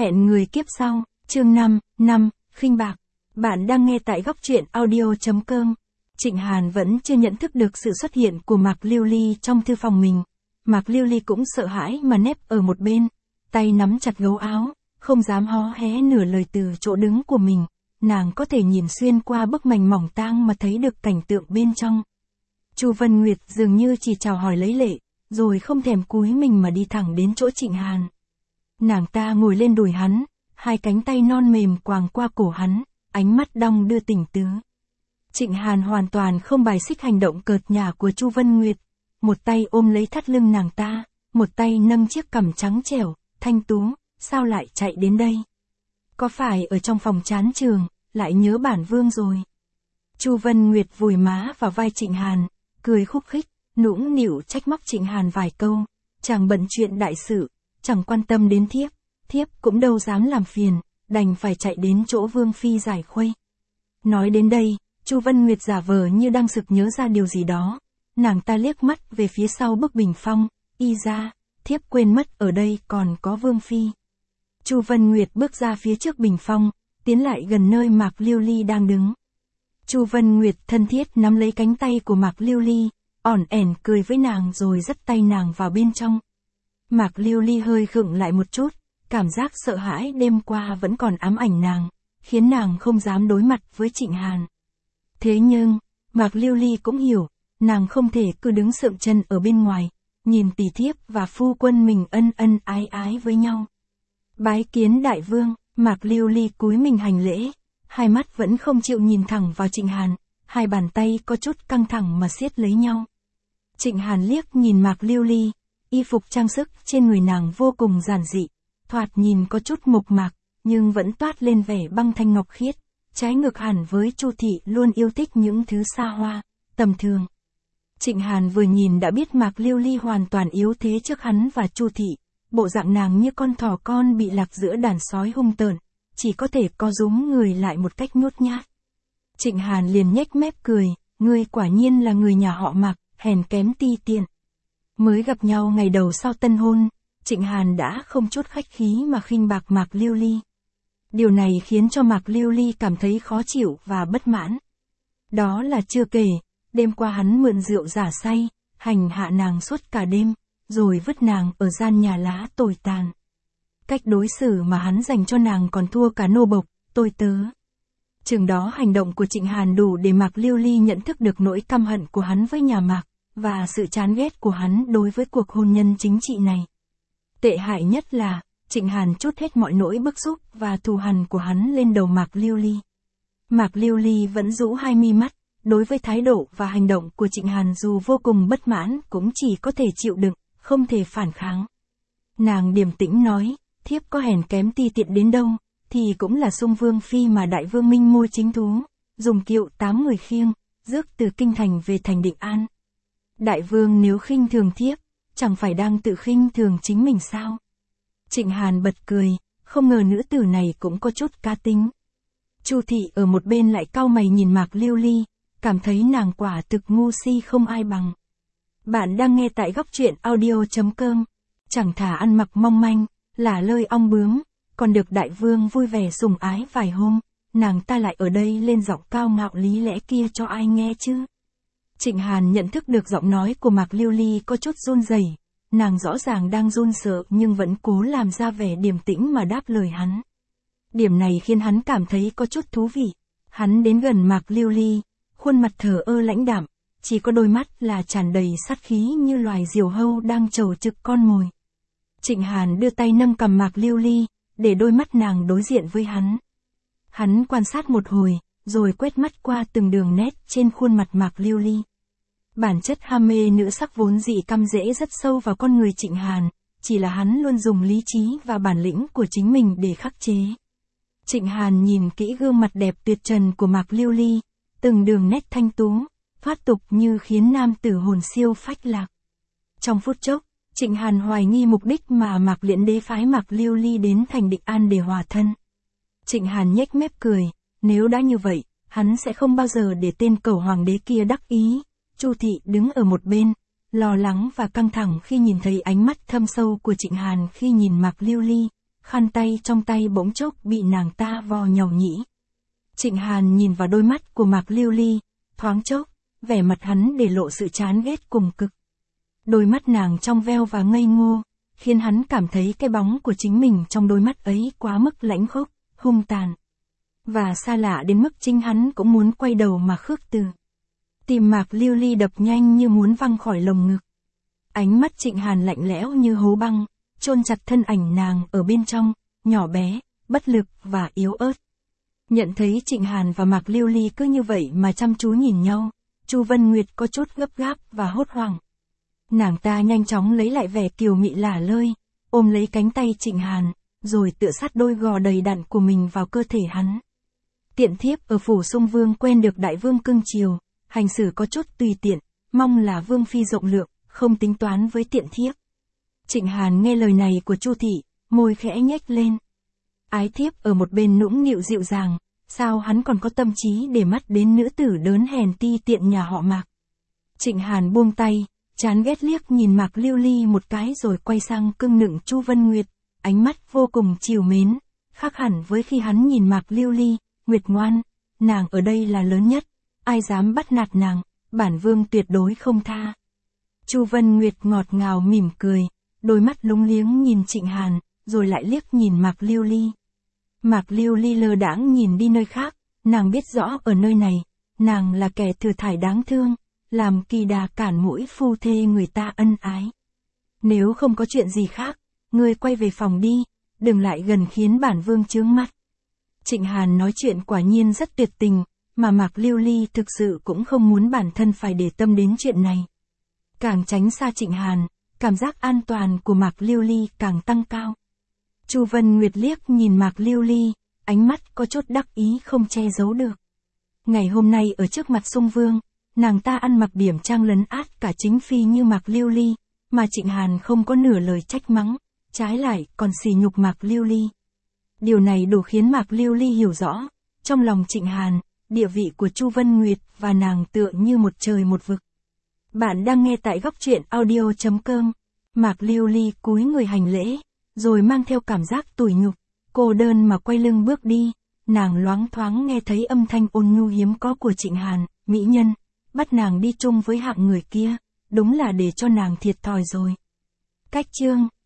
Hẹn người kiếp sau, chương 5, khinh bạc. Bạn đang nghe tại góc truyện audio.com. Trịnh Hàn vẫn chưa nhận thức được sự xuất hiện của Mạc Lưu Ly trong thư phòng mình. Mạc Lưu Ly cũng sợ hãi mà nép ở một bên, tay nắm chặt gấu áo, không dám hó hé nửa lời từ chỗ đứng của mình. Nàng có thể nhìn xuyên qua bức mành mỏng tang mà thấy được cảnh tượng bên trong. Chu Vân Nguyệt dường như chỉ chào hỏi lấy lệ, rồi không thèm cúi mình mà đi thẳng đến chỗ Trịnh Hàn. Nàng ta ngồi lên đùi hắn, hai cánh tay non mềm quàng qua cổ hắn, ánh mắt đong đưa tình tứ. Trịnh Hàn hoàn toàn không bài xích hành động cợt nhả của Chu Vân Nguyệt, một tay ôm lấy thắt lưng nàng ta, một tay nâng chiếc cằm trắng trẻo, thanh tú, sao lại chạy đến đây? Có phải ở trong phòng chán trường, lại nhớ bản vương rồi? Chu Vân Nguyệt vùi má vào vai Trịnh Hàn, cười khúc khích, nũng nịu trách móc Trịnh Hàn vài câu, chàng bận chuyện đại sự, chẳng quan tâm đến thiếp cũng đâu dám làm phiền, đành phải chạy đến chỗ Vương Phi giải khuây. Nói đến đây, Chu Vân Nguyệt giả vờ như đang sực nhớ ra điều gì đó, nàng ta liếc mắt về phía sau bức bình phong, y ra, thiếp quên mất ở đây còn có Vương Phi. Chu Vân Nguyệt bước ra phía trước bình phong, tiến lại gần nơi Mạc Lưu Ly đang đứng. Chu Vân Nguyệt thân thiết nắm lấy cánh tay của Mạc Lưu Ly, ỏn ẻn cười với nàng rồi dắt tay nàng vào bên trong. Mạc Lưu Ly hơi khựng lại một chút, cảm giác sợ hãi đêm qua vẫn còn ám ảnh nàng, khiến nàng không dám đối mặt với Trịnh Hàn. Thế nhưng, Mạc Lưu Ly cũng hiểu, nàng không thể cứ đứng sượng chân ở bên ngoài, nhìn tỷ thiếp và phu quân mình ân ân ái ái với nhau. Bái kiến đại vương, Mạc Lưu Ly cúi mình hành lễ, hai mắt vẫn không chịu nhìn thẳng vào Trịnh Hàn, hai bàn tay có chút căng thẳng mà siết lấy nhau. Trịnh Hàn liếc nhìn Mạc Lưu Ly, y phục trang sức trên người nàng vô cùng giản dị, thoạt nhìn có chút mộc mạc, nhưng vẫn toát lên vẻ băng thanh ngọc khiết, trái ngược hẳn với Chu thị luôn yêu thích những thứ xa hoa, tầm thường. Trịnh Hàn vừa nhìn đã biết Mạc Lưu Ly hoàn toàn yếu thế trước hắn và Chu thị, bộ dạng nàng như con thỏ con bị lạc giữa đàn sói hung tợn, chỉ có thể co rúm người lại một cách nhút nhát. Trịnh Hàn liền nhếch mép cười, ngươi quả nhiên là người nhà họ Mạc, hèn kém ti tiện. Mới gặp nhau ngày đầu sau tân hôn, Trịnh Hàn đã không chút khách khí mà khinh bạc Mạc Lưu Ly. Điều này khiến cho Mạc Lưu Ly cảm thấy khó chịu và bất mãn. Đó là chưa kể, đêm qua hắn mượn rượu giả say, hành hạ nàng suốt cả đêm, rồi vứt nàng ở gian nhà lá tồi tàn. Cách đối xử mà hắn dành cho nàng còn thua cả nô bộc, tôi tớ. Chừng đó hành động của Trịnh Hàn đủ để Mạc Lưu Ly nhận thức được nỗi căm hận của hắn với nhà Mạc, và sự chán ghét của hắn đối với cuộc hôn nhân chính trị này. Tệ hại nhất là, Trịnh Hàn trút hết mọi nỗi bức xúc và thù hằn của hắn lên đầu Mạc Lưu Ly. Mạc Lưu Ly vẫn rũ hai mi mắt, đối với thái độ và hành động của Trịnh Hàn dù vô cùng bất mãn cũng chỉ có thể chịu đựng, không thể phản kháng. Nàng điềm tĩnh nói, thiếp có hèn kém ti tiện đến đâu, thì cũng là sung Vương Phi mà đại vương minh môi chính thú, dùng kiệu 8 người khiêng, rước từ kinh thành về thành Định An. Đại vương nếu khinh thường thiếp, chẳng phải đang tự khinh thường chính mình sao? Trịnh Hàn bật cười, không ngờ nữ tử này cũng có chút cá tính. Chu thị ở một bên lại cau mày nhìn Mạc Lưu Ly, cảm thấy nàng quả thực ngu si không ai bằng. Bạn đang nghe tại góc truyện audio.com. Chẳng thà ăn mặc mong manh, lả lơi ong bướm, còn được đại vương vui vẻ sủng ái vài hôm, nàng ta lại ở đây lên giọng cao ngạo lý lẽ kia cho ai nghe chứ? Trịnh Hàn nhận thức được giọng nói của Mạc Lưu Ly có chút run rẩy, nàng rõ ràng đang run sợ nhưng vẫn cố làm ra vẻ điềm tĩnh mà đáp lời hắn. Điểm này khiến hắn cảm thấy có chút thú vị. Hắn đến gần Mạc Lưu Ly, khuôn mặt thờ ơ lãnh đạm, chỉ có đôi mắt là tràn đầy sát khí như loài diều hâu đang trầu trực con mồi. Trịnh Hàn đưa tay nâng cằm Mạc Lưu Ly, để đôi mắt nàng đối diện với hắn. Hắn quan sát một hồi, rồi quét mắt qua từng đường nét trên khuôn mặt Mạc Lưu Ly. Bản chất ham mê nữ sắc vốn dĩ căm rễ rất sâu vào con người Trịnh Hàn, chỉ là hắn luôn dùng lý trí và bản lĩnh của chính mình để khắc chế. Trịnh Hàn nhìn kỹ gương mặt đẹp tuyệt trần của Mạc Lưu Ly, từng đường nét thanh tú, thoát tục như khiến nam tử hồn siêu phách lạc. Trong phút chốc, Trịnh Hàn hoài nghi mục đích mà Mạc Liễn Đế phái Mạc Lưu Ly đến thành Định An để hòa thân. Trịnh Hàn nhếch mép cười, nếu đã như vậy, hắn sẽ không bao giờ để tên cẩu hoàng đế kia đắc ý. Chu thị đứng ở một bên, lo lắng và căng thẳng khi nhìn thấy ánh mắt thâm sâu của Trịnh Hàn khi nhìn Mạc Lưu Ly, khăn tay trong tay bỗng chốc bị nàng ta vò nhàu nhĩ. Trịnh Hàn nhìn vào đôi mắt của Mạc Lưu Ly, thoáng chốc, vẻ mặt hắn để lộ sự chán ghét cùng cực. Đôi mắt nàng trong veo và ngây ngô, khiến hắn cảm thấy cái bóng của chính mình trong đôi mắt ấy quá mức lãnh khốc, hung tàn. Và xa lạ đến mức chính hắn cũng muốn quay đầu mà khước từ. Tim Mạc Lưu Ly đập nhanh như muốn văng khỏi lồng ngực. Ánh mắt Trịnh Hàn lạnh lẽo như hố băng, chôn chặt thân ảnh nàng ở bên trong, nhỏ bé, bất lực và yếu ớt. Nhận thấy Trịnh Hàn và Mạc Lưu Ly cứ như vậy mà chăm chú nhìn nhau, Chu Vân Nguyệt có chút gấp gáp và hốt hoảng. Nàng ta nhanh chóng lấy lại vẻ kiều mị lả lơi, ôm lấy cánh tay Trịnh Hàn, rồi tựa sát đôi gò đầy đặn của mình vào cơ thể hắn. Tiện thiếp ở phủ Sung Vương quen được đại vương cưng chiều, hành xử có chút tùy tiện, mong là vương phi rộng lượng, không tính toán với tiện thiếp. Trịnh Hàn nghe lời này của Chu thị, môi khẽ nhếch lên. Ái thiếp ở một bên nũng nịu dịu dàng, sao hắn còn có tâm trí để mắt đến nữ tử đớn hèn ti tiện nhà họ Mạc. Trịnh Hàn buông tay, chán ghét liếc nhìn Mạc Lưu Ly một cái rồi quay sang cưng nựng Chu Vân Nguyệt, ánh mắt vô cùng trìu mến, khác hẳn với khi hắn nhìn Mạc Lưu Ly. Nguyệt ngoan, nàng ở đây là lớn nhất, ai dám bắt nạt nàng, bản vương tuyệt đối không tha. Chu Vân Nguyệt ngọt ngào mỉm cười, đôi mắt lúng liếng nhìn Trịnh Hàn, rồi lại liếc nhìn Mạc Lưu Ly. Mạc Lưu Ly lơ đãng nhìn đi nơi khác, nàng biết rõ ở nơi này, nàng là kẻ thừa thải đáng thương, làm kỳ đà cản mũi phu thê người ta ân ái. Nếu không có chuyện gì khác, ngươi quay về phòng đi, đừng lại gần khiến bản vương chướng mắt. Trịnh Hàn nói chuyện quả nhiên rất tuyệt tình, mà Mạc Lưu Ly thực sự cũng không muốn bản thân phải để tâm đến chuyện này. Càng tránh xa Trịnh Hàn, cảm giác an toàn của Mạc Lưu Ly càng tăng cao. Chu Vân Nguyệt liếc nhìn Mạc Lưu Ly, ánh mắt có chút đắc ý không che giấu được. Ngày hôm nay ở trước mặt Sung Vương, nàng ta ăn mặc điểm trang lấn át cả chính phi như Mạc Lưu Ly, mà Trịnh Hàn không có nửa lời trách mắng, trái lại còn sỉ nhục Mạc Lưu Ly. Điều này đủ khiến Mạc Lưu Ly hiểu rõ, trong lòng Trịnh Hàn, địa vị của Chu Vân Nguyệt và nàng tựa như một trời một vực. Bạn đang nghe tại góc truyện audio.com. Mạc Lưu Ly cúi người hành lễ, rồi mang theo cảm giác tủi nhục, cô đơn mà quay lưng bước đi, nàng loáng thoáng nghe thấy âm thanh ôn nhu hiếm có của Trịnh Hàn, mỹ nhân, bắt nàng đi chung với hạng người kia, đúng là để cho nàng thiệt thòi rồi. Cách chương